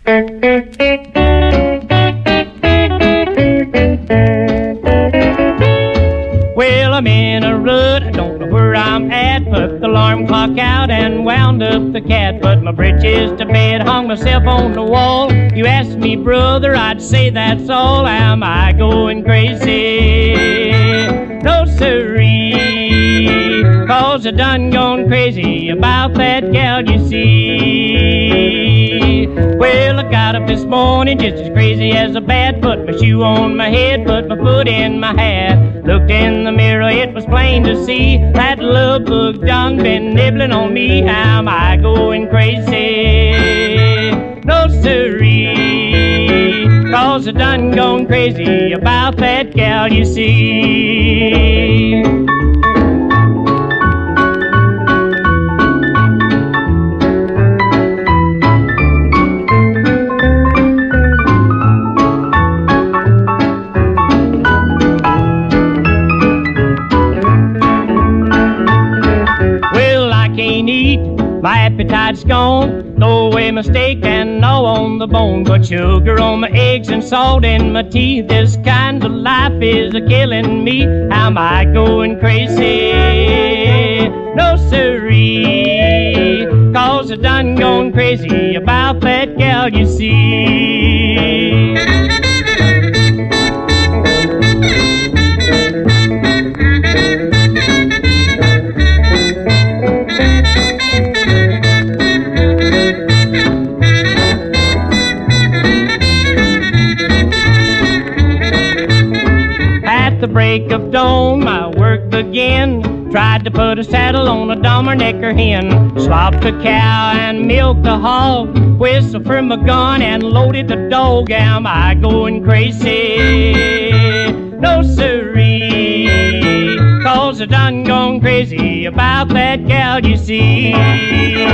Well, I'm in a rut, I don't know where I'm at. Put the alarm clock out and wound up the cat. Put my britches to bed, hung myself on the wall. You asked me, brother, I'd say that's all. Am I going crazy? No, sirree, 'cause I done gone crazy about that gal you see. Well, I got up this morning just as crazy as a bat. Put my shoe on my head, put my foot in my hat. Looked in the mirror, it was plain to see that love bug done been nibbling on me. Am I going crazy? No, sirree, 'cause I done gone crazy about that gal you see. My appetite's gone, throw away my steak and gnaw on the bone. Put sugar on my eggs and salt in my tea. This kind of life is a-killing me. Am I going crazy? No, sirree, 'cause I done gone crazy about that gal you see. At the break of dawn, my work began. Tried to put a saddle on a Dommernecker hen. Slopped the cow and milked the hog. Whistled for my gun and loaded the dog. Am I going crazy? No, sirree, 'cause I done gone crazy about that gal you see.